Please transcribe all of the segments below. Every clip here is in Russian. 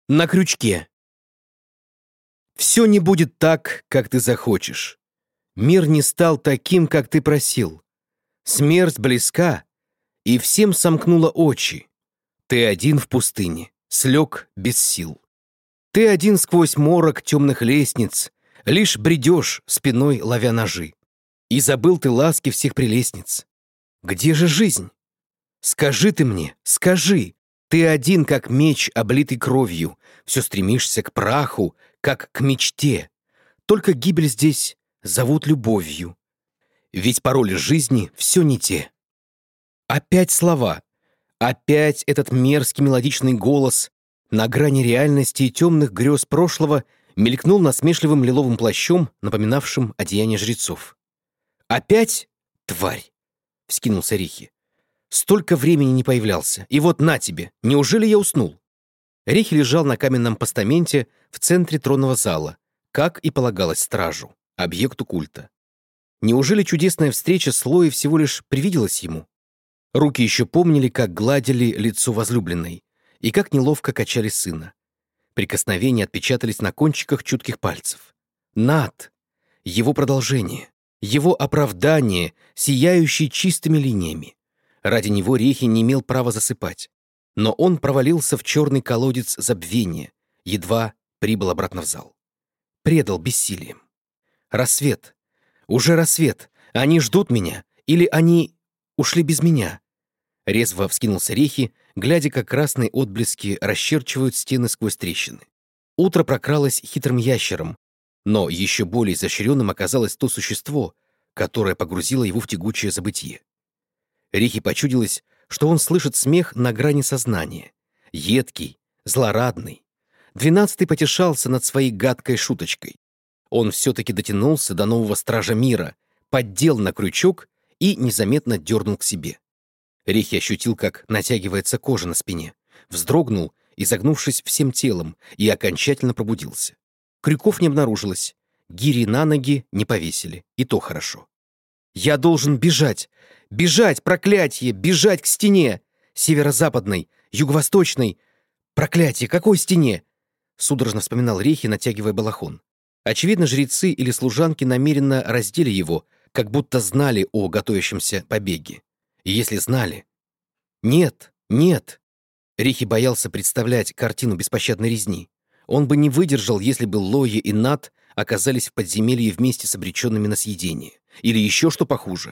На крючке. Все не будет так, как ты захочешь. Мир не стал таким, как ты просил. Смерть близка, и всем сомкнула очи. Ты один в пустыне, слег без сил. Ты один сквозь морок темных лестниц, лишь бредешь, спиной ловя ножи. И забыл ты ласки всех прелестниц. Где же жизнь? Скажи ты мне, скажи. Ты один, как меч, облитый кровью, все стремишься к праху, как к мечте. Только гибель здесь зовут любовью. Ведь пароли жизни все не те. Опять слова. Опять этот мерзкий мелодичный голос на грани реальности и темных грез прошлого мелькнул насмешливым лиловым плащом, напоминавшим одеяние жрецов. «Опять, тварь!» — вскинулся Рихи. «Столько времени не появлялся, и вот на тебе! Неужели я уснул?» Рихи лежал на каменном постаменте в центре тронного зала, как и полагалось стражу, объекту культа. Неужели чудесная встреча с Лоей всего лишь привиделась ему? Руки еще помнили, как гладили лицо возлюбленной, и как неловко качали сына. Прикосновения отпечатались на кончиках чутких пальцев. Над! Его продолжение, его оправдание, сияющее чистыми линиями. Ради него Рехи не имел права засыпать. Но он провалился в черный колодец забвения, едва прибыл обратно в зал. Предал бессилием. Рассвет. Уже рассвет. Они ждут меня. Или они ушли без меня? Резво вскинулся Рехи, глядя, как красные отблески расчерчивают стены сквозь трещины. Утро прокралось хитрым ящером, но еще более изощренным оказалось то существо, которое погрузило его в тягучее забытье. Рихи почудилось, что он слышит смех на грани сознания. Едкий, злорадный. 12-й потешался над своей гадкой шуточкой. Он все-таки дотянулся до нового стража мира, поддел на крючок и незаметно дернул к себе. Рихи ощутил, как натягивается кожа на спине, вздрогнул, изогнувшись всем телом, и окончательно пробудился. Крюков не обнаружилось, гири на ноги не повесили, и то хорошо. «Я должен бежать! Бежать, проклятие! Бежать к стене! Северо-западной, юго-восточной! Проклятие, какой стене?» Судорожно вспоминал Рехи, натягивая балахон. Очевидно, жрецы или служанки намеренно раздели его, как будто знали о готовящемся побеге. И если знали... Нет, нет. Рихи боялся представлять картину беспощадной резни. Он бы не выдержал, если бы Лои и Нат оказались в подземелье вместе с обреченными на съедение. Или еще что похуже.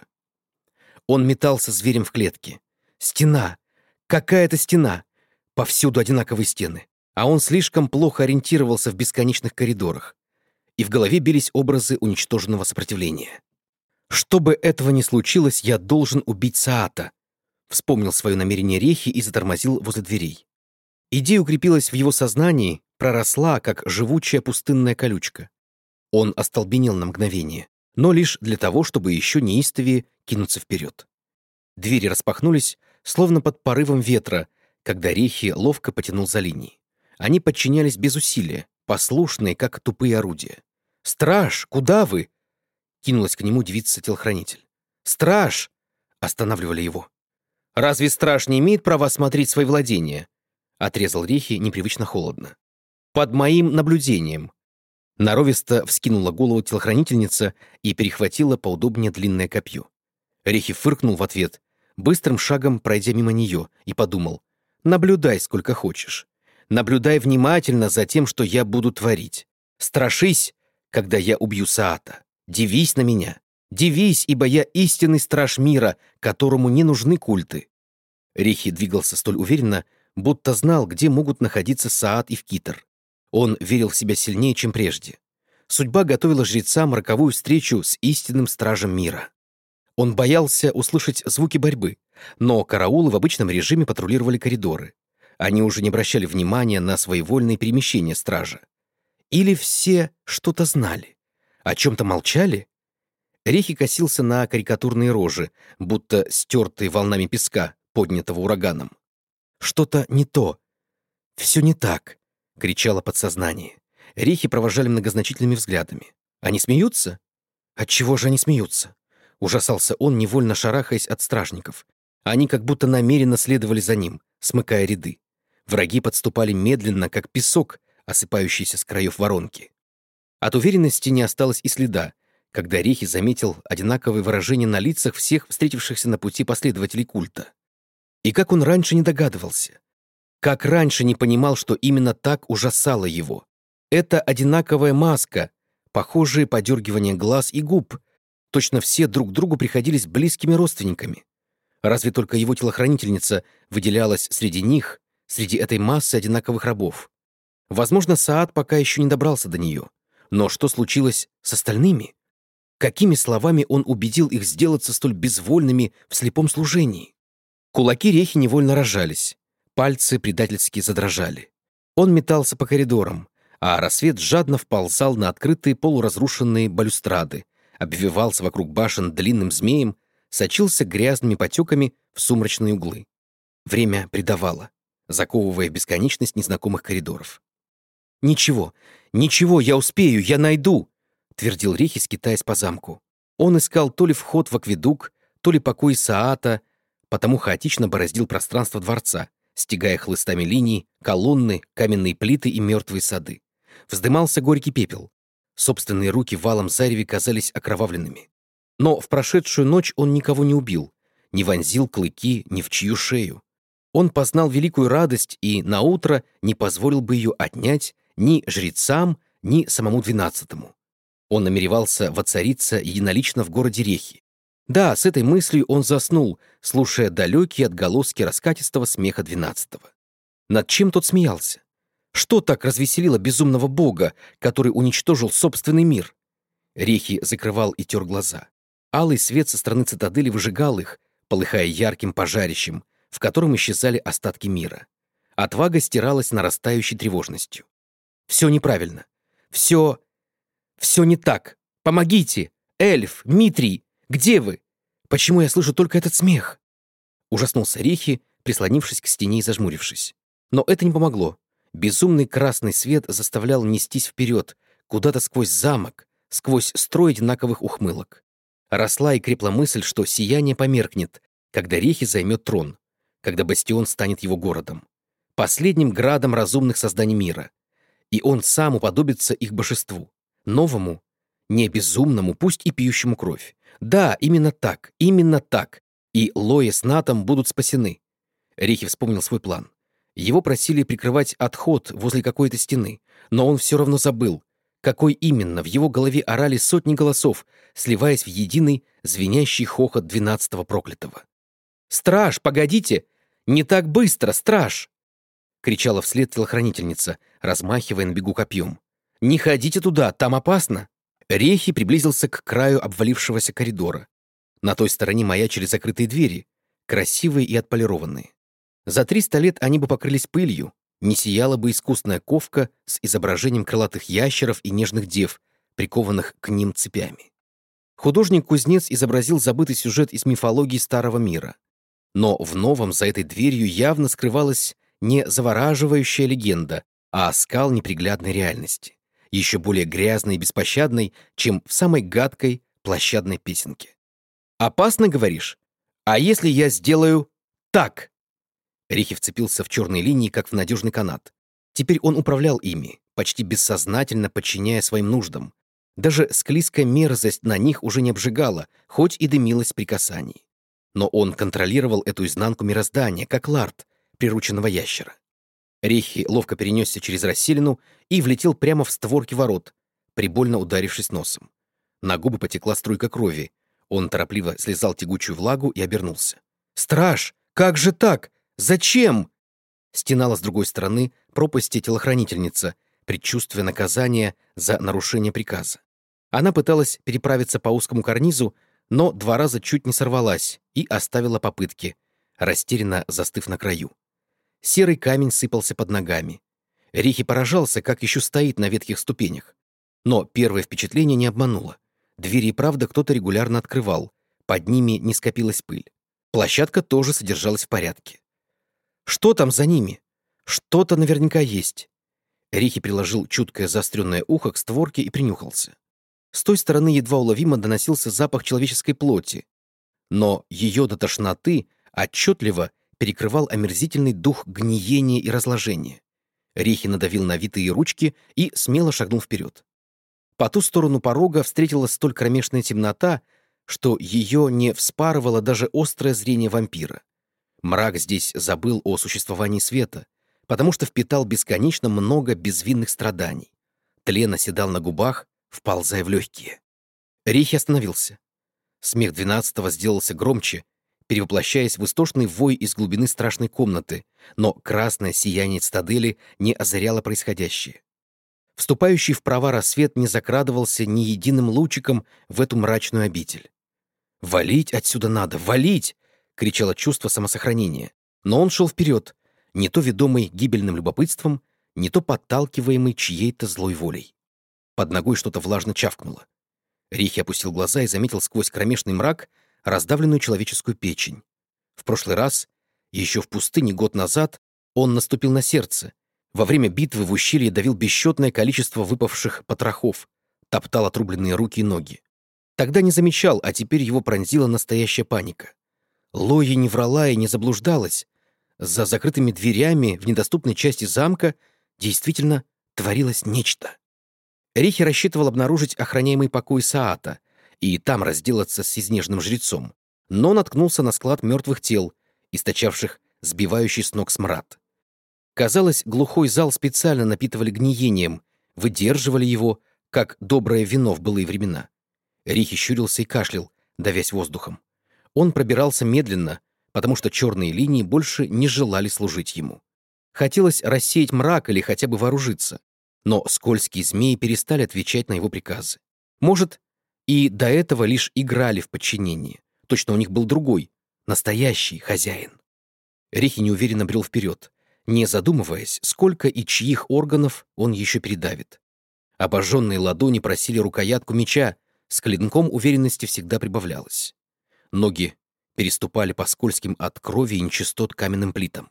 Он метался зверем в клетке. Стена! Какая-то стена! Повсюду одинаковые стены. А он слишком плохо ориентировался в бесконечных коридорах. И в голове бились образы уничтоженного сопротивления. «Чтобы этого не случилось, я должен убить Саата», — вспомнил свое намерение Рехи и затормозил возле дверей. Идея укрепилась в его сознании, проросла, как живучая пустынная колючка. Он остолбенел на мгновение, но лишь для того, чтобы еще неистовее кинуться вперед. Двери распахнулись, словно под порывом ветра, когда Рехи ловко потянул за линии. Они подчинялись без усилия, послушные, как тупые орудия. «Страж, куда вы?» — кинулась к нему девица-телохранитель. «Страж!» — останавливали его. «Разве страж не имеет права осмотреть свои владения?» — отрезал Рехи непривычно холодно. «Под моим наблюдением». Норовисто вскинула голову телохранительница и перехватила поудобнее длинное копье. Рехи фыркнул в ответ, быстрым шагом пройдя мимо нее, и подумал: «Наблюдай сколько хочешь. Наблюдай внимательно за тем, что я буду творить. Страшись, когда я убью Саата. Дивись на меня. Дивись, ибо я истинный страж мира, которому не нужны культы». Рехи двигался столь уверенно, будто знал, где могут находиться Саат и Вкитер. Он верил в себя сильнее, чем прежде. Судьба готовила жрецам роковую встречу с истинным стражем мира. Он боялся услышать звуки борьбы, но караулы в обычном режиме патрулировали коридоры. Они уже не обращали внимания на своевольные перемещения стража. Или все что-то знали? О чем-то молчали? Рехи косился на карикатурные рожи, будто стертые волнами песка, поднятого ураганом. Что-то не то. Все не так, кричало подсознание. Рехи провожали многозначительными взглядами. Они смеются? Отчего же они смеются? Ужасался он, невольно шарахаясь от стражников. Они как будто намеренно следовали за ним, смыкая ряды. Враги подступали медленно, как песок, осыпающийся с краев воронки. От уверенности не осталось и следа, когда Рехи заметил одинаковые выражения на лицах всех встретившихся на пути последователей культа. И как он раньше не догадывался, как раньше не понимал, что именно так ужасало его. Это одинаковая маска, похожие подергивания глаз и губ. Точно все друг другу приходились близкими родственниками. Разве только его телохранительница выделялась среди них, среди этой массы одинаковых рабов. Возможно, Саад пока еще не добрался до нее. Но что случилось с остальными? Какими словами он убедил их сделаться столь безвольными в слепом служении? Кулаки Рехи невольно разжались, пальцы предательски задрожали. Он метался по коридорам, а рассвет жадно вползал на открытые полуразрушенные балюстрады, обвивался вокруг башен длинным змеем, сочился грязными потеками в сумрачные углы. Время предавало, заковывая в бесконечность незнакомых коридоров. «Ничего, ничего, я успею, я найду!» — твердил Рехи, скитаясь по замку. Он искал то ли вход в акведук, то ли покой Саата, потому хаотично бороздил пространство дворца, стягая хлыстами линий, колонны, каменные плиты и мертвые сады. Вздымался горький пепел. Собственные руки валом зареви казались окровавленными. Но в прошедшую ночь он никого не убил, не вонзил клыки ни в чью шею. Он познал великую радость и наутро не позволил бы ее отнять ни жрецам, ни самому 12-му. Он намеревался воцариться единолично в городе Рехи. Да, с этой мыслью он заснул, слушая далекие отголоски раскатистого смеха 12-го. Над чем тот смеялся? Что так развеселило безумного бога, который уничтожил собственный мир? Рехи закрывал и тер глаза. Алый свет со стороны цитадели выжигал их, полыхая ярким пожарищем, в котором исчезали остатки мира. Отвага стиралась нарастающей тревожностью. Все неправильно. Все не так. Помогите! Эльф, Митрий, где вы? Почему я слышу только этот смех? Ужаснулся Рехи, прислонившись к стене и зажмурившись. Но это не помогло. Безумный красный свет заставлял нестись вперед, куда-то сквозь замок, сквозь строй одинаковых ухмылок. Росла и крепла мысль, что сияние померкнет, когда Рехи займет трон, когда бастион станет его городом, последним градом разумных созданий мира. И он сам уподобится их божеству, новому, не безумному, пусть и пьющему кровь. Да, именно так, именно так. И Лоя с Натом будут спасены. Рехи вспомнил свой план. Его просили прикрывать отход возле какой-то стены, но он все равно забыл, какой именно. В его голове орали сотни голосов, сливаясь в единый звенящий хохот 12-го проклятого. «Страж, погодите! Не так быстро, страж!» — кричала вслед телохранительница, размахивая на бегу копьем. «Не ходите туда, там опасно!» Рехи приблизился к краю обвалившегося коридора. На той стороне маячили закрытые двери, красивые и отполированные. За 300 лет они бы покрылись пылью, не сияла бы искусная ковка с изображением крылатых ящеров и нежных дев, прикованных к ним цепями. Художник-кузнец изобразил забытый сюжет из мифологии Старого мира. Но в новом за этой дверью явно скрывалась не завораживающая легенда, а оскал неприглядной реальности, еще более грязной и беспощадной, чем в самой гадкой площадной песенке. «Опасно, говоришь? А если я сделаю так?» Рехи вцепился в черные линии, как в надежный канат. Теперь он управлял ими, почти бессознательно подчиняя своим нуждам. Даже склизкая мерзость на них уже не обжигала, хоть и дымилась при касании. Но он контролировал эту изнанку мироздания, как лард прирученного ящера. Рехи ловко перенесся через расселину и влетел прямо в створки ворот, прибольно ударившись носом. На губы потекла струйка крови. Он торопливо слезал тягучую влагу и обернулся. «Страж! Как же так? Зачем?» Стенала с другой стороны пропасти телохранительница, предчувствуя наказание за нарушение приказа. Она пыталась переправиться по узкому карнизу, но 2 раза чуть не сорвалась и оставила попытки, растерянно застыв на краю. Серый камень сыпался под ногами. Рехи поражался, как еще стоит на ветхих ступенях. Но первое впечатление не обмануло. Двери и правда кто-то регулярно открывал, под ними не скопилась пыль. Площадка тоже содержалась в порядке. Что там за ними? Что-то наверняка есть. Рехи приложил чуткое заостренное ухо к створке и принюхался. С той стороны едва уловимо доносился запах человеческой плоти, но ее до тошноты отчетливо перекрывал омерзительный дух гниения и разложения. Рихи надавил на витые ручки и смело шагнул вперед. По ту сторону порога встретилась столь кромешная темнота, что ее не вспарывало даже острое зрение вампира. Мрак здесь забыл о существовании света, потому что впитал бесконечно много безвинных страданий. Тлен оседал на губах, вползая в легкие. Рихи остановился. Смех 12-го сделался громче, перевоплощаясь в истошный вой из глубины страшной комнаты, но красное сияние цитадели не озаряло происходящее. Вступающий в права рассвет не закрадывался ни единым лучиком в эту мрачную обитель. «Валить отсюда надо! Валить!» — кричало чувство самосохранения. Но он шел вперед, не то ведомый гибельным любопытством, не то подталкиваемый чьей-то злой волей. Под ногой что-то влажно чавкнуло. Рихи опустил глаза и заметил сквозь кромешный мрак раздавленную человеческую печень. В прошлый раз, еще в пустыне год назад, он наступил на сердце. Во время битвы в ущелье давил бесчетное количество выпавших потрохов, топтал отрубленные руки и ноги. Тогда не замечал, а теперь его пронзила настоящая паника. Лоя не врала и не заблуждалась. За закрытыми дверями в недоступной части замка действительно творилось нечто. Рихи рассчитывал обнаружить охраняемый покой Саата и там разделаться с изнеженным жрецом, но наткнулся на склад мертвых тел, источавших сбивающий с ног смрад. Казалось, глухой зал специально напитывали гниением, выдерживали его, как доброе вино в былые времена. Рихи щурился и кашлял, давясь воздухом. Он пробирался медленно, потому что черные линии больше не желали служить ему. Хотелось рассеять мрак или хотя бы вооружиться, но скользкие змеи перестали отвечать на его приказы. Может, и до этого лишь играли в подчинении. Точно у них был другой, настоящий хозяин. Рихи неуверенно брел вперед, не задумываясь, сколько и чьих органов он еще передавит. Обожженные ладони просили рукоятку меча, с клинком уверенности всегда прибавлялось. Ноги переступали по скользким от крови и нечистот каменным плитам.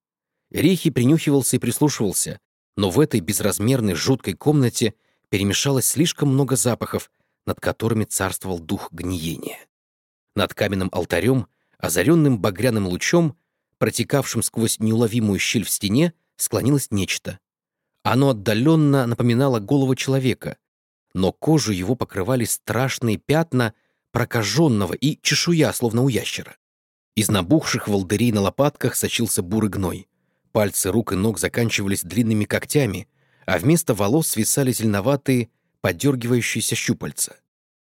Рихи принюхивался и прислушивался, но в этой безразмерной жуткой комнате перемешалось слишком много запахов, над которыми царствовал дух гниения. Над каменным алтарем, озаренным багряным лучом, протекавшим сквозь неуловимую щель в стене, склонилось нечто. Оно отдаленно напоминало голову человека, но кожу его покрывали страшные пятна прокаженного и чешуя, словно у ящера. Из набухших волдырей на лопатках сочился бурый гной. Пальцы рук и ног заканчивались длинными когтями, а вместо волос свисали зеленоватые, подергивающиеся щупальца.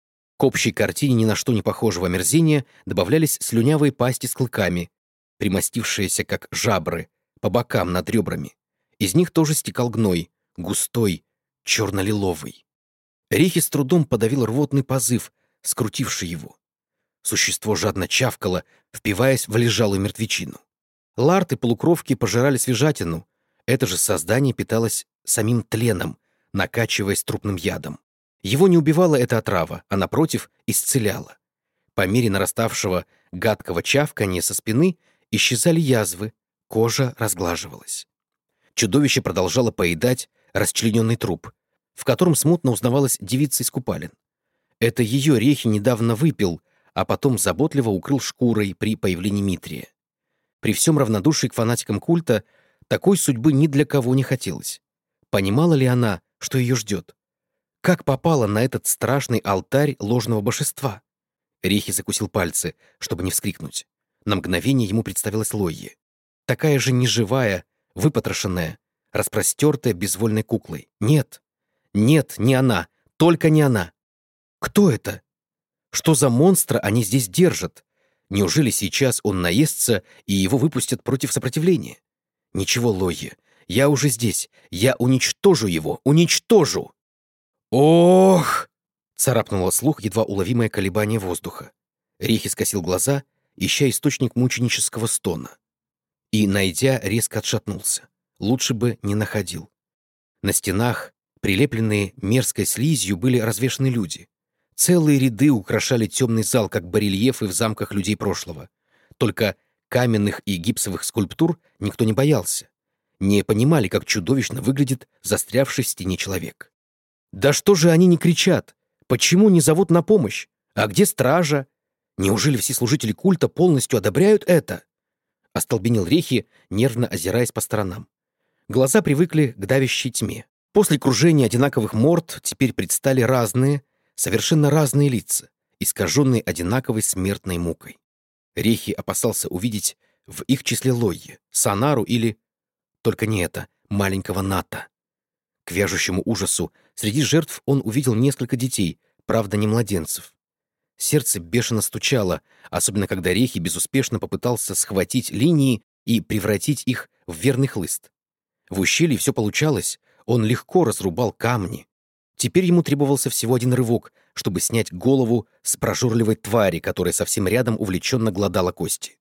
К общей картине ни на что не похожего омерзения добавлялись слюнявые пасти с клыками, примостившиеся как жабры, по бокам над ребрами. Из них тоже стекал гной, густой, черно-лиловый. Рихи с трудом подавил рвотный позыв, скрутивший его. Существо жадно чавкало, впиваясь в лежалую мертвечину. Ларты полукровки пожирали свежатину. Это же создание питалось самим тленом, накачиваясь трупным ядом. Его не убивала эта отрава, а, напротив, исцеляла. По мере нараставшего гадкого чавканья со спины исчезали язвы, кожа разглаживалась. Чудовище продолжало поедать расчлененный труп, в котором смутно узнавалась девица из купалин. Это ее Рихи недавно выпил, а потом заботливо укрыл шкурой при появлении Митрия. При всем равнодушии к фанатикам культа такой судьбы ни для кого не хотелось. Понимала ли она, что ее ждет? Как попала на этот страшный алтарь ложного божества? Рихи закусил пальцы, чтобы не вскрикнуть. На мгновение ему представилась Лойя. Такая же неживая, выпотрошенная, распростертая безвольной куклой. Нет, нет, не она, только не она. Кто это? Что за монстра они здесь держат? Неужели сейчас он наестся, и его выпустят против сопротивления? Ничего, Лойя, я уже здесь. Я уничтожу его, уничтожу! Ох! Царапнуло слух едва уловимое колебание воздуха. Рихи скосил глаза, ища источник мученического стона. И, найдя, резко отшатнулся. Лучше бы не находил. На стенах, прилепленные мерзкой слизью, были развешаны люди. Целые ряды украшали темный зал, как барельефы в замках людей прошлого. Только каменных и гипсовых скульптур никто не боялся. Не понимали, как чудовищно выглядит застрявший в стене человек. Да что же они не кричат? Почему не зовут на помощь? А где стража? Неужели все служители культа полностью одобряют это? Остолбенел Рехи, нервно озираясь по сторонам. Глаза привыкли к давящей тьме. После кружения одинаковых морд теперь предстали разные, совершенно разные лица, искаженные одинаковой смертной мукой. Рехи опасался увидеть в их числе Лойе, Санару или, только не это, маленького Ната. К вяжущему ужасу среди жертв он увидел несколько детей, правда, не младенцев. Сердце бешено стучало, особенно когда Рехи безуспешно попытался схватить линии и превратить их в верный хлыст. В ущелье все получалось, он легко разрубал камни. Теперь ему требовался всего один рывок, чтобы снять голову с прожорливой твари, которая совсем рядом увлеченно глодала кости.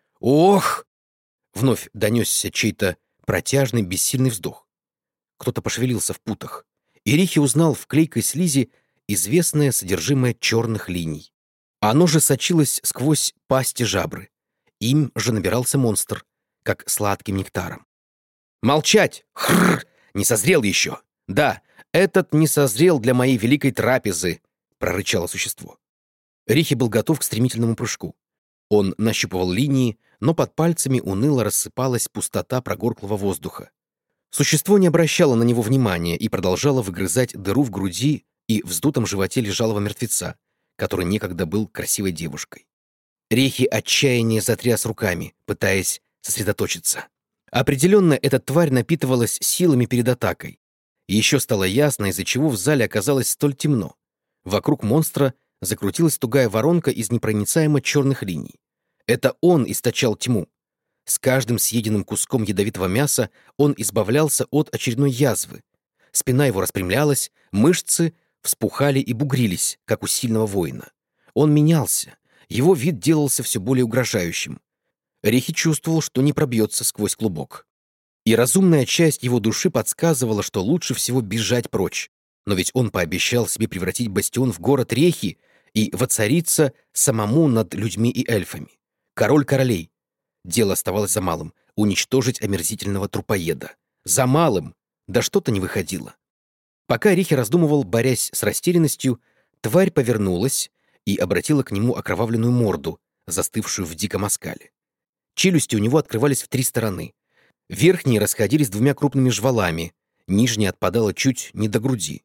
«Ох!» — вновь донесся чей-то протяжный, бессильный вздох. Кто-то пошевелился в путах, и Рихи узнал в клейкой слизи известное содержимое черных линий. Оно же сочилось сквозь пасти жабры. Им же набирался монстр, как сладким нектаром. «Молчать! Хрррр! Не созрел еще! Да, этот не созрел для моей великой трапезы!» — прорычало существо. Рихи был готов к стремительному прыжку. Он нащупывал линии, но под пальцами уныло рассыпалась пустота прогорклого воздуха. Существо не обращало на него внимания и продолжало выгрызать дыру в груди и вздутом животе лежалого мертвеца, который некогда был красивой девушкой. Рехи отчаяние затряс руками, пытаясь сосредоточиться. Определенно, эта тварь напитывалась силами перед атакой. И еще стало ясно, из-за чего в зале оказалось столь темно. Вокруг монстра закрутилась тугая воронка из непроницаемо черных линий. Это он источал тьму. С каждым съеденным куском ядовитого мяса он избавлялся от очередной язвы. Спина его распрямлялась, мышцы вспухали и бугрились, как у сильного воина. Он менялся, его вид делался все более угрожающим. Рехи чувствовал, что не пробьется сквозь клубок. И разумная часть его души подсказывала, что лучше всего бежать прочь. Но ведь он пообещал себе превратить бастион в город Рехи и воцариться самому над людьми и эльфами. Король королей. Дело оставалось за малым — уничтожить омерзительного трупоеда. За малым! Да что-то не выходило. Пока Рихи раздумывал, борясь с растерянностью, тварь повернулась и обратила к нему окровавленную морду, застывшую в диком оскале. Челюсти у него открывались в 3 стороны. Верхние расходились 2 крупными жвалами, нижняя отпадала чуть не до груди.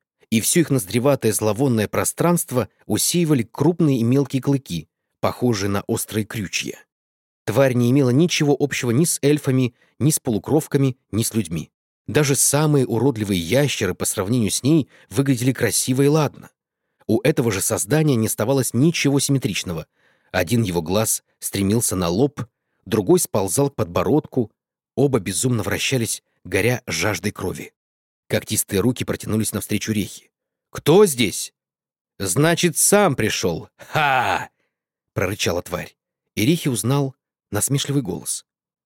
И все их ноздреватое зловонное пространство усеивали крупные и мелкие клыки, похожие на острые крючья. Тварь не имела ничего общего ни с эльфами, ни с полукровками, ни с людьми. Даже самые уродливые ящеры по сравнению с ней выглядели красиво и ладно. У этого же создания не оставалось ничего симметричного. Один его глаз стремился на лоб, другой сползал к подбородку, оба безумно вращались, горя жаждой крови. Когтистые руки протянулись навстречу Рехи. «Кто здесь?» «Значит, сам пришел! Ха!» — прорычала тварь. И Рехи узнал насмешливый голос.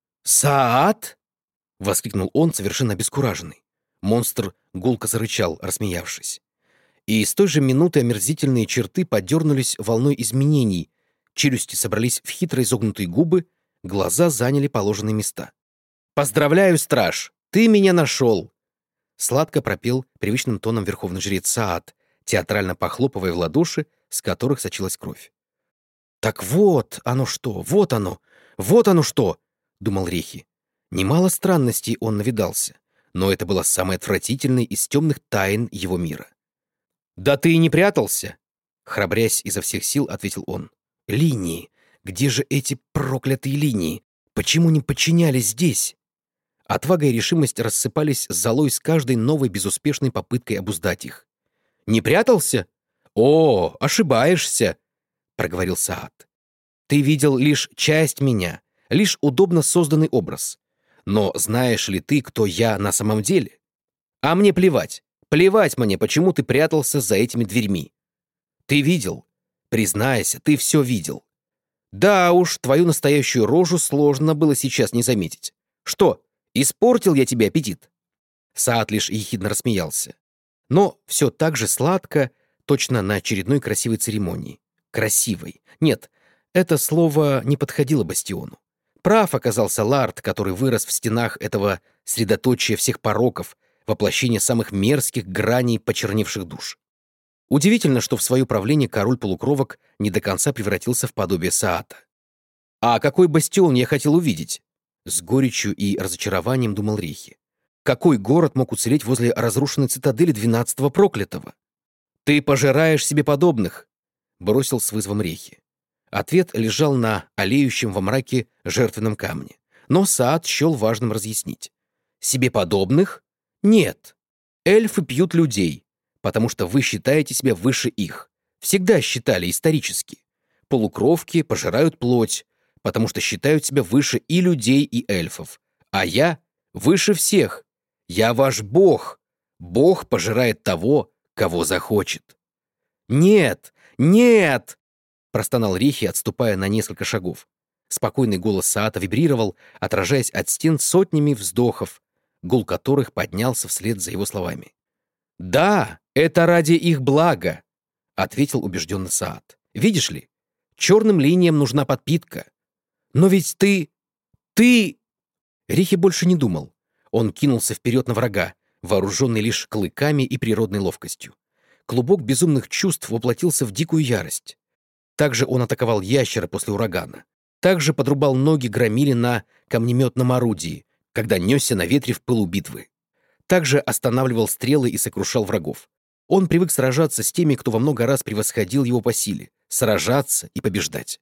«Саад?» — воскликнул он, совершенно обескураженный. Монстр гулко зарычал, рассмеявшись. И с той же минуты омерзительные черты подернулись волной изменений, челюсти собрались в хитро изогнутые губы, глаза заняли положенные места. «Поздравляю, страж! Ты меня нашел!» Сладко пропел привычным тоном верховный жрец Саад, театрально похлопывая в ладоши, с которых сочилась кровь. «Так вот оно что, вот оно что!» — думал Рехи. Немало странностей он навидался, но это была самой отвратительной из темных тайн его мира. «Да ты и не прятался!» — храбрясь изо всех сил, ответил он. «Линии! Где же эти проклятые линии? Почему не подчинялись здесь?» Отвага и решимость рассыпались золой с каждой новой безуспешной попыткой обуздать их. «Не прятался? О, ошибаешься!» — проговорил Саад. «Ты видел лишь часть меня, лишь удобно созданный образ. Но знаешь ли ты, кто я на самом деле? А мне плевать. Плевать мне, почему ты прятался за этими дверьми. Ты видел? Признайся, ты все видел. Да уж, твою настоящую рожу сложно было сейчас не заметить. Что, испортил я тебе аппетит?» Саад лишь ехидно рассмеялся. Но все так же сладко, точно на очередной красивой церемонии. Красивой. Нет, это слово не подходило бастиону. Прав оказался Лард, который вырос в стенах этого средоточия всех пороков, воплощения самых мерзких граней почерневших душ. Удивительно, что в свое правление король полукровок не до конца превратился в подобие Саата. А какой бастион я хотел увидеть? С горечью и разочарованием думал Рихи. Какой город мог уцелеть возле разрушенной цитадели 12-го проклятого? Ты пожираешь себе подобных, бросил с вызовом Рихи. Ответ лежал на олеющем во мраке жертвенном камне. Но Саад счел важным разъяснить. Себе подобных? Нет. Эльфы пьют людей, потому что вы считаете себя выше их. Всегда считали исторически. Полукровки пожирают плоть, потому что считают себя выше и людей, и эльфов. А я выше всех. Я ваш бог. Бог пожирает того, кого захочет. «Нет! Нет!» — простонал Рихи, отступая на несколько шагов. Спокойный голос Саата вибрировал, отражаясь от стен сотнями вздохов, гул которых поднялся вслед за его словами. «Да, это ради их блага», — ответил убежденно Саат. «Видишь ли, черным линиям нужна подпитка. Но ведь ты...» Рихи больше не думал. Он кинулся вперед на врага, вооруженный лишь клыками и природной ловкостью. Клубок безумных чувств воплотился в дикую ярость. Также он атаковал ящера после урагана. Также подрубал ноги громиле на камнеметном орудии, когда несся на ветре в пылу битвы. Также останавливал стрелы и сокрушал врагов. Он привык сражаться с теми, кто во много раз превосходил его по силе, сражаться и побеждать.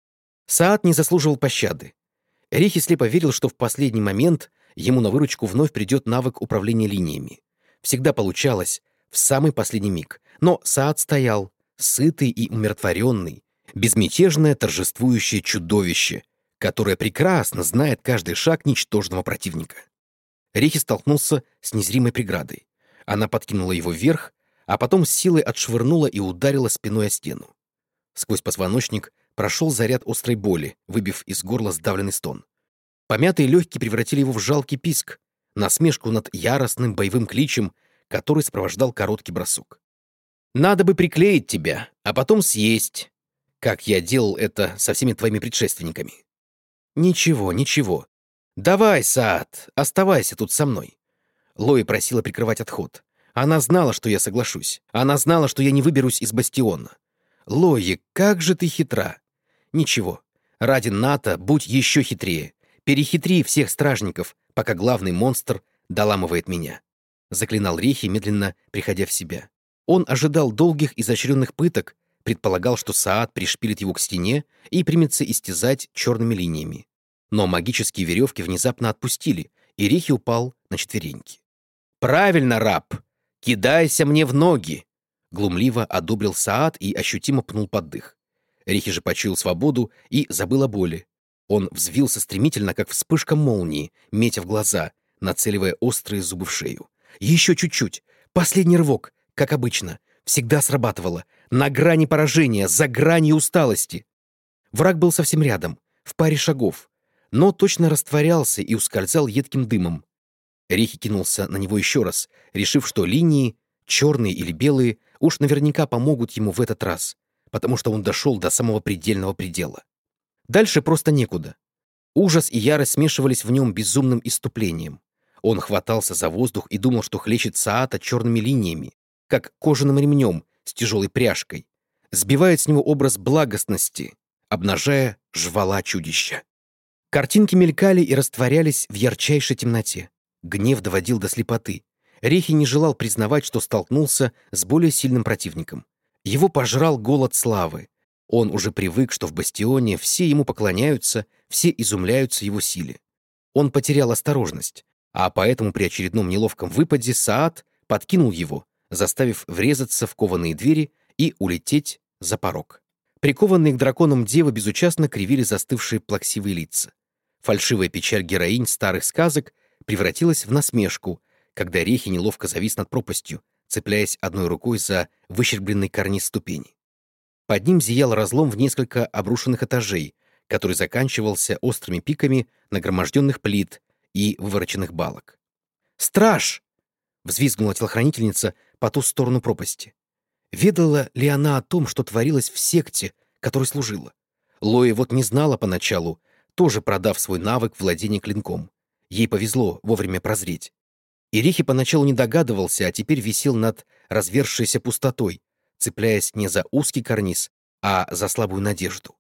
Саат не заслуживал пощады. Рихи слепо верил, что в последний момент ему на выручку вновь придет навык управления линиями. Всегда получалось в самый последний миг. Но Саат стоял, сытый и умиротворенный, безмятежное торжествующее чудовище, которое прекрасно знает каждый шаг ничтожного противника. Рихи столкнулся с незримой преградой. Она подкинула его вверх, а потом с силой отшвырнула и ударила спиной о стену. Сквозь позвоночник прошел заряд острой боли, выбив из горла сдавленный стон. Помятые легкие превратили его в жалкий писк, насмешку над яростным боевым кличем, который сопровождал короткий бросок. «Надо бы приклеить тебя, а потом съесть, как я делал это со всеми твоими предшественниками». «Ничего, ничего. Давай, Саад, оставайся тут со мной». Лои просила прикрывать отход. Она знала, что я соглашусь. Она знала, что я не выберусь из бастиона. «Лои, как же ты хитра!» «Ничего. Ради НАТО будь еще хитрее. Перехитри всех стражников, пока главный монстр доламывает меня», — заклинал Рихи, медленно приходя в себя. Он ожидал долгих изощренных пыток, предполагал, что Саад пришпилит его к стене и примется истязать черными линиями. Но магические веревки внезапно отпустили, и Рихи упал на четвереньки. «Правильно, раб! Кидайся мне в ноги!» Глумливо одобрил Саад и ощутимо пнул под дых. Рихи же почуял свободу и забыл о боли. Он взвился стремительно, как вспышка молнии, метя в глаза, нацеливая острые зубы в шею. Еще чуть-чуть. Последний рывок, как обычно. Всегда срабатывало. На грани поражения, за гранью усталости. Враг был совсем рядом, в паре шагов, но точно растворялся и ускользал едким дымом. Рихи кинулся на него еще раз, решив, что линии, черные или белые, уж наверняка помогут ему в этот раз, потому что он дошел до самого предельного предела. Дальше просто некуда. Ужас и ярость смешивались в нем безумным исступлением. Он хватался за воздух и думал, что хлещет Саата черными линиями, как кожаным ремнем с тяжелой пряжкой, сбивает с него образ благостности, обнажая жвала чудища. Картинки мелькали и растворялись в ярчайшей темноте. Гнев доводил до слепоты. Рихи не желал признавать, что столкнулся с более сильным противником. Его пожрал голод славы. Он уже привык, что в бастионе все ему поклоняются, все изумляются его силе. Он потерял осторожность, а поэтому при очередном неловком выпаде Саад подкинул его, заставив врезаться в кованые двери и улететь за порог. Прикованные к драконам девы безучастно кривили застывшие плаксивые лица. Фальшивая печаль героинь старых сказок превратилась в насмешку, когда Рихи неловко завис над пропастью, цепляясь одной рукой за выщербленный карниз ступени. Под ним зиял разлом в несколько обрушенных этажей, который заканчивался острыми пиками нагроможденных плит и вывороченных балок. «Страж!» — взвизгнула телохранительница по ту сторону пропасти. Ведала ли она о том, что творилось в секте, которой служила? Лои вот не знала поначалу, тоже продав свой навык владения клинком. Ей повезло вовремя прозреть. И Рихи поначалу не догадывался, а теперь висел над разверзшейся пустотой, цепляясь не за узкий карниз, а за слабую надежду.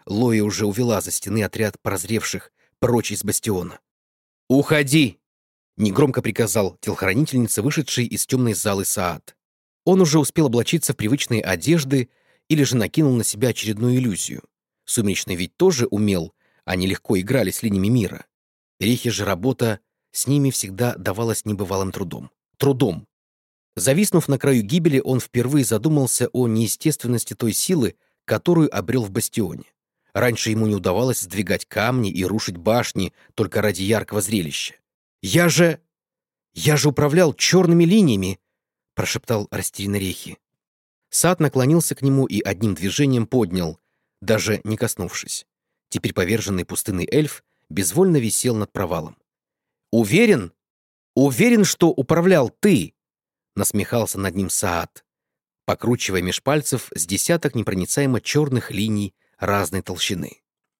Лоя уже увела за стены отряд прозревших прочь из бастиона. «Уходи!» — негромко приказал телохранительнице, вышедшей из темной залы Саад. Он уже успел облачиться в привычные одежды или же накинул на себя очередную иллюзию. Сумеречный ведь тоже умел, они легко играли с линиями мира. Рихе же работа с ними всегда давалась небывалым трудом. Зависнув на краю гибели, он впервые задумался о неестественности той силы, которую обрел в бастионе. Раньше ему не удавалось сдвигать камни и рушить башни только ради яркого зрелища. «Я же управлял черными линиями!» — прошептал растерянно Рихи. Саад наклонился к нему и одним движением поднял, даже не коснувшись. Теперь поверженный пустынный эльф безвольно висел над провалом. «Уверен? Уверен, что управлял ты?» — насмехался над ним Саад, покручивая меж пальцев с десяток непроницаемо черных линий разной толщины.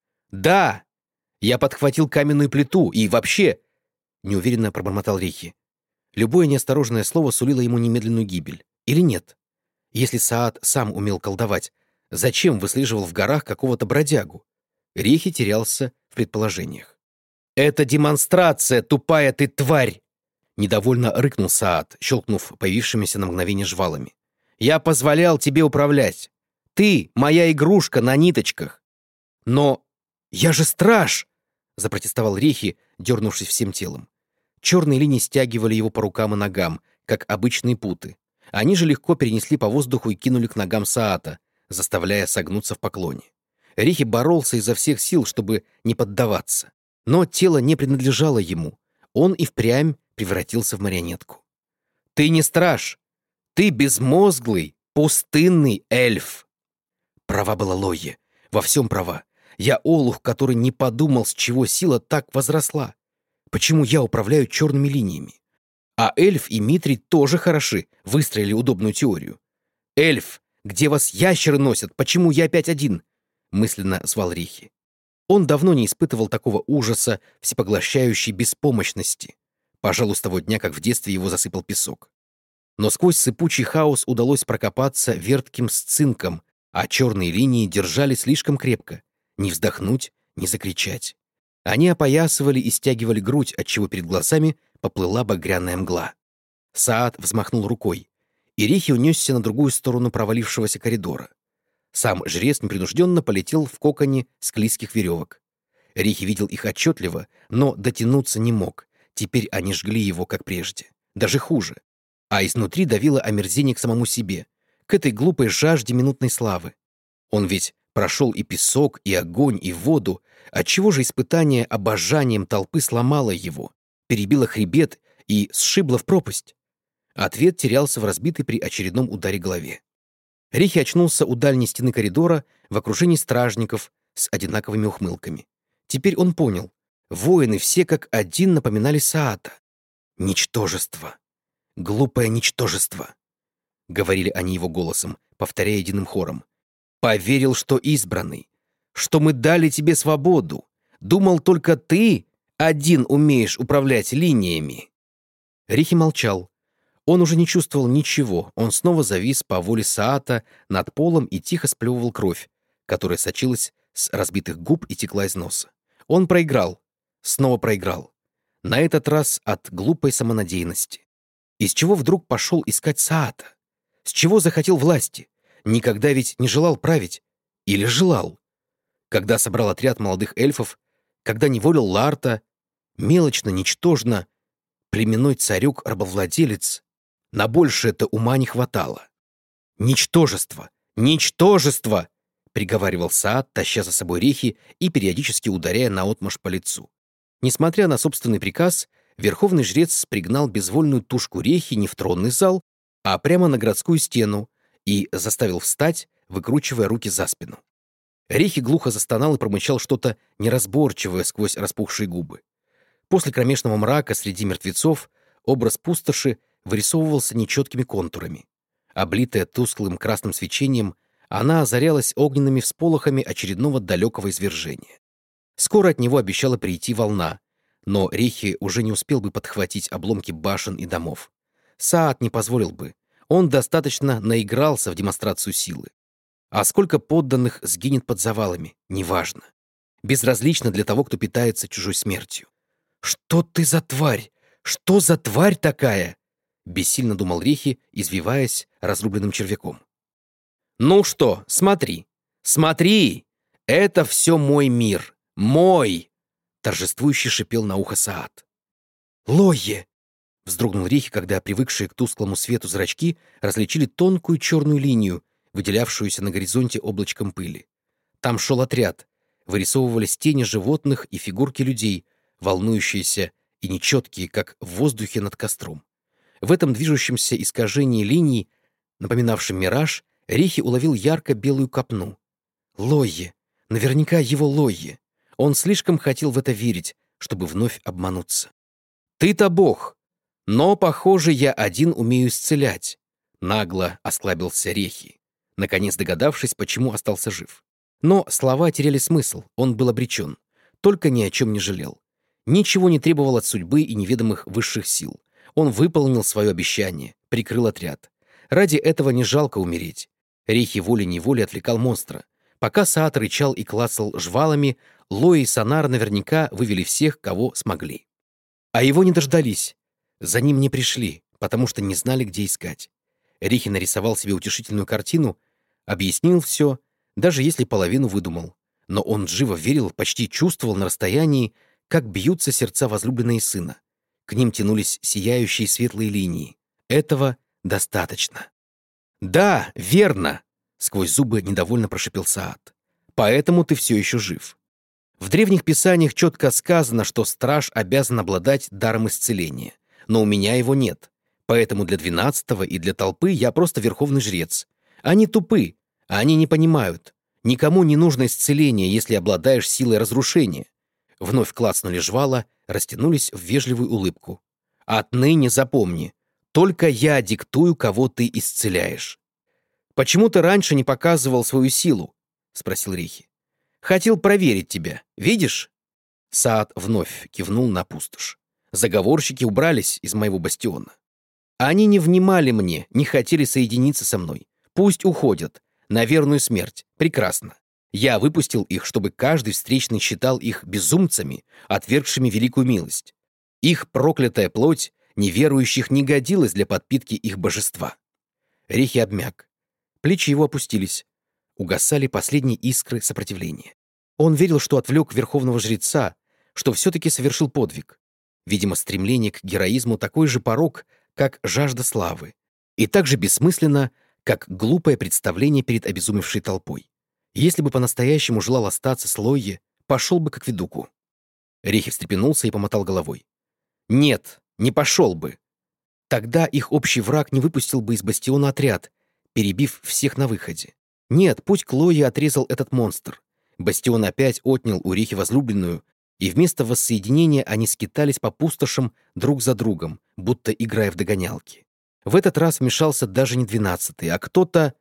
«Да! Я подхватил каменную плиту и вообще...» — неуверенно пробормотал Рихи. Любое неосторожное слово сулило ему немедленную гибель. Или нет? Если Саад сам умел колдовать, зачем выслеживал в горах какого-то бродягу? Рихи терялся в предположениях. «Это демонстрация, тупая ты тварь!» Недовольно рыкнул Саад, щелкнув появившимися на мгновение жвалами. «Я позволял тебе управлять. Ты — моя игрушка на ниточках». «Но я же страж!» — запротестовал Рихи, дернувшись всем телом. Черные линии стягивали его по рукам и ногам, как обычные путы. Они же легко перенесли по воздуху и кинули к ногам Саата, заставляя согнуться в поклоне. Рихи боролся изо всех сил, чтобы не поддаваться. Но тело не принадлежало ему. Он и впрямь превратился в марионетку. «Ты не страж! Ты безмозглый, пустынный эльф!» Права была Лойе. Во всем права. Я олух, который не подумал, с чего сила так возросла. Почему я управляю черными линиями? А эльф и Митрий тоже хороши, выстроили удобную теорию. «Эльф, где вас ящеры носят? Почему я опять один?» Мысленно звал Рихи. Он давно не испытывал такого ужаса, всепоглощающей беспомощности. Пожалуй, с того дня, как в детстве его засыпал песок. Но сквозь сыпучий хаос удалось прокопаться вертким сцинком, а черные линии держали слишком крепко. Не вздохнуть, не закричать. Они опоясывали и стягивали грудь, отчего перед глазами поплыла багряная мгла. Саад взмахнул рукой, и Рихи унесся на другую сторону провалившегося коридора. Сам жрец непринужденно полетел в коконе склизких веревок. Рихи видел их отчетливо, но дотянуться не мог. Теперь они жгли его, как прежде. Даже хуже. А изнутри давило омерзение к самому себе, к этой глупой жажде минутной славы. Он ведь прошел и песок, и огонь, и воду. Отчего же испытание обожанием толпы сломало его, перебило хребет и сшибло в пропасть? Ответ терялся в разбитой при очередном ударе голове. Рихи очнулся у дальней стены коридора в окружении стражников с одинаковыми ухмылками. Теперь он понял. Воины все как один напоминали Саата. «Ничтожество! Глупое ничтожество!» — говорили они его голосом, повторяя единым хором. «Поверил, что избранный, что мы дали тебе свободу. Думал, только ты один умеешь управлять линиями». Рихи молчал. Он уже не чувствовал ничего. Он снова завис по воле Саата над полом и тихо сплевывал кровь, которая сочилась с разбитых губ и текла из носа. Он проиграл. Снова проиграл. На этот раз от глупой самонадеянности. Из чего вдруг пошел искать Саата? С чего захотел власти? Никогда ведь не желал править. Или желал? Когда собрал отряд молодых эльфов, когда неволил Ларта, мелочно, ничтожно, племенной царюк-рабовладелец, на большее-то ума не хватало. «Ничтожество! Ничтожество!» — приговаривал Саад, таща за собой Рихи и периодически ударяя наотмашь по лицу. Несмотря на собственный приказ, верховный жрец пригнал безвольную тушку Рихи не в тронный зал, а прямо на городскую стену и заставил встать, выкручивая руки за спину. Рихи глухо застонал и промычал что-то неразборчивое сквозь распухшие губы. После кромешного мрака среди мертвецов образ пустоши вырисовывался нечеткими контурами. Облитая тусклым красным свечением, она озарялась огненными всполохами очередного далекого извержения. Скоро от него обещала прийти волна, но Рихи уже не успел бы подхватить обломки башен и домов. Саад не позволил бы. Он достаточно наигрался в демонстрацию силы. А сколько подданных сгинет под завалами, неважно. Безразлично для того, кто питается чужой смертью. «Что ты за тварь? Что за тварь такая?» — бессильно думал Рихи, извиваясь разрубленным червяком. «Ну что, смотри, смотри! Это все мой мир! Мой!» — торжествующе шипел на ухо Саад. «Лойе!» — вздрогнул Рихи, когда привыкшие к тусклому свету зрачки различили тонкую черную линию, выделявшуюся на горизонте облачком пыли. Там шел отряд, вырисовывались тени животных и фигурки людей, волнующиеся и нечеткие, как в воздухе над костром. В этом движущемся искажении линий, напоминавшем мираж, Рихи уловил ярко-белую копну. Лойе! Наверняка его Лойе! Он слишком хотел в это верить, чтобы вновь обмануться. «Ты-то бог! Но, похоже, я один умею исцелять!» Нагло осклабился Рехи, наконец догадавшись, почему остался жив. Но слова теряли смысл, он был обречен. Только ни о чем не жалел. Ничего не требовал от судьбы и неведомых высших сил. Он выполнил свое обещание, прикрыл отряд. Ради этого не жалко умереть. Рихи волей-неволей отвлекал монстра. Пока Саад рычал и клацал жвалами, Лои и Сонар наверняка вывели всех, кого смогли. А его не дождались. За ним не пришли, потому что не знали, где искать. Рихи нарисовал себе утешительную картину, объяснил все, даже если половину выдумал. Но он живо верил, почти чувствовал на расстоянии, как бьются сердца возлюбленной сына. К ним тянулись сияющие светлые линии. Этого достаточно. «Да, верно!» — сквозь зубы недовольно прошипел Саад. «Поэтому ты все еще жив. В древних писаниях четко сказано, что страж обязан обладать даром исцеления. Но у меня его нет. Поэтому для 12-го и для толпы я просто верховный жрец. Они тупы, а они не понимают. Никому не нужно исцеление, если обладаешь силой разрушения». Вновь клацнули жвала, растянулись в вежливую улыбку. «Отныне запомни, только я диктую, кого ты исцеляешь». «Почему ты раньше не показывал свою силу?» — спросил Рихи. «Хотел проверить тебя. Видишь?» Саад вновь кивнул на пустошь. Заговорщики убрались из моего бастиона. Они не внимали мне, не хотели соединиться со мной. Пусть уходят. На верную смерть. Прекрасно. Я выпустил их, чтобы каждый встречный считал их безумцами, отвергшими великую милость. Их проклятая плоть неверующих не годилась для подпитки их божества. Рихи обмяк. Плечи его опустились. Угасали последние искры сопротивления. Он верил, что отвлек верховного жреца, что все-таки совершил подвиг. Видимо, стремление к героизму такой же порок, как жажда славы, и так же бессмысленно, как глупое представление перед обезумевшей толпой. Если бы по-настоящему желал остаться с Лойе, пошел бы к акведуку. Рихи встрепенулся и помотал головой. «Нет, не пошел бы. Тогда их общий враг не выпустил бы из бастиона отряд, перебив всех на выходе. Нет, путь к Лойе отрезал этот монстр. Бастион опять отнял у Рихи возлюбленную, и вместо воссоединения они скитались по пустошам друг за другом, будто играя в догонялки. В этот раз вмешался даже не 12-й, а кто-то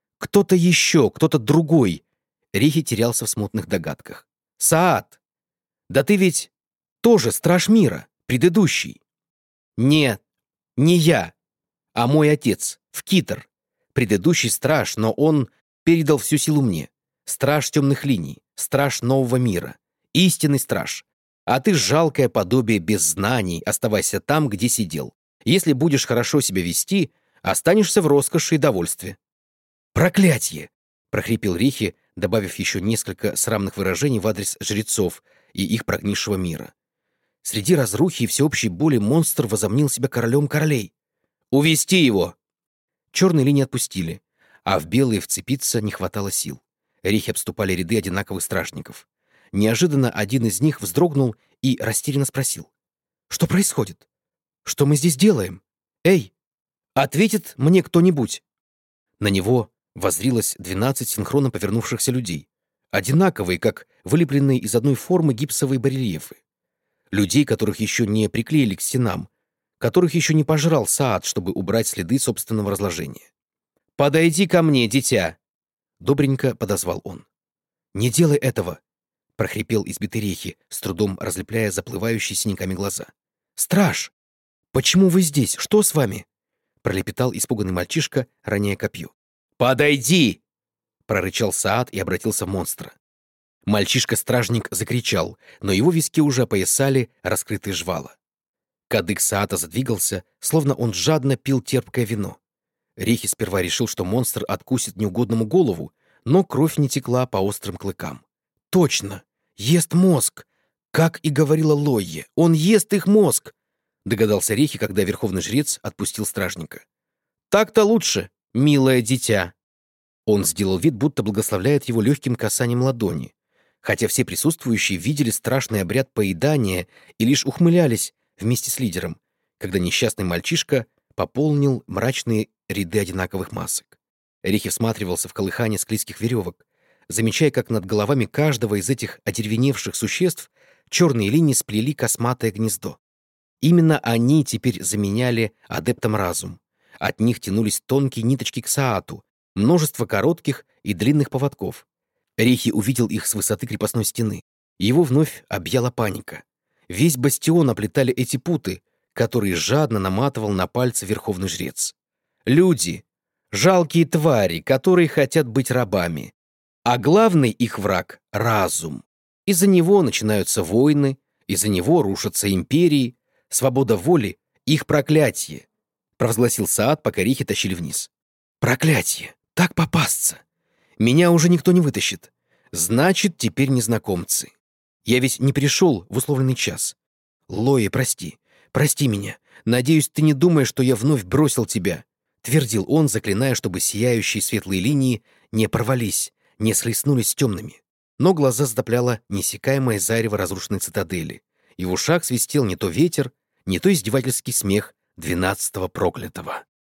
еще, кто-то другой. Рихи терялся в смутных догадках. «Саад! Да ты ведь тоже страж мира, предыдущий!» «Нет, не я, а мой отец, Вкитер. Предыдущий страж, но он передал всю силу мне. Страж темных линий, страж нового мира, истинный страж. А ты жалкое подобие без знаний, оставайся там, где сидел. Если будешь хорошо себя вести, останешься в роскоши и довольстве». «Проклятье!» — прохрипел Рихи, добавив еще несколько срамных выражений в адрес жрецов и их прогнившего мира. Среди разрухи и всеобщей боли монстр возомнил себя королем королей. «Увести его!» Черные линии отпустили, а в белые вцепиться не хватало сил. Рихи обступали ряды одинаковых стражников. Неожиданно один из них вздрогнул и растерянно спросил. «Что происходит? Что мы здесь делаем? Эй, ответит мне кто-нибудь?» На него воззрилось 12 синхронно повернувшихся людей, одинаковые, как вылепленные из одной формы гипсовые барельефы. Людей, которых еще не приклеили к стенам, которых еще не пожрал Саад, чтобы убрать следы собственного разложения. «Подойди ко мне, дитя!» — добренько подозвал он. «Не делай этого!» — прохрипел избитый Рихи, с трудом разлепляя заплывающие синяками глаза. «Страж! Почему вы здесь? Что с вами?» — пролепетал испуганный мальчишка, роняя копье. «Подойди!» прорычал Саад и обратился в монстра. Мальчишка-стражник закричал, но его виски уже опоясали раскрытые жвала. Кадык Саата задвигался, словно он жадно пил терпкое вино. Рихи сперва решил, что монстр откусит неугодному голову, но кровь не текла по острым клыкам. «Точно! Ест мозг! Как и говорила Лойе, он ест их мозг!» Догадался Рихи, когда верховный жрец отпустил стражника. «Так-то лучше, милое дитя!» Он сделал вид, будто благословляет его легким касанием ладони, хотя все присутствующие видели страшный обряд поедания и лишь ухмылялись вместе с лидером, когда несчастный мальчишка пополнил мрачные ряды одинаковых масок. Рихи всматривался в колыхание склизких веревок, замечая, как над головами каждого из этих одеревеневших существ черные линии сплели косматое гнездо. Именно они теперь заменяли адептам разум. От них тянулись тонкие ниточки к Саату, множество коротких и длинных поводков. Рихи увидел их с высоты крепостной стены. Его вновь объяла паника. Весь бастион оплетали эти путы, которые жадно наматывал на пальцы верховный жрец. Люди — жалкие твари, которые хотят быть рабами. А главный их враг — разум. Из-за него начинаются войны, из-за него рушатся империи, свобода воли — их проклятие, провозгласил Саад, пока Рихи тащили вниз. Проклятие! Так попасться! Меня уже никто не вытащит. Значит, теперь незнакомцы. Я ведь не пришел в условленный час. Лои, прости. Прости меня. Надеюсь, ты не думаешь, что я вновь бросил тебя, твердил он, заклиная, чтобы сияющие светлые линии не порвались, не схлестнулись с темными. Но глаза затопляло неиссякаемое зарево разрушенной цитадели, и в ушах свистел не то ветер, не то издевательский смех 12-го проклятого.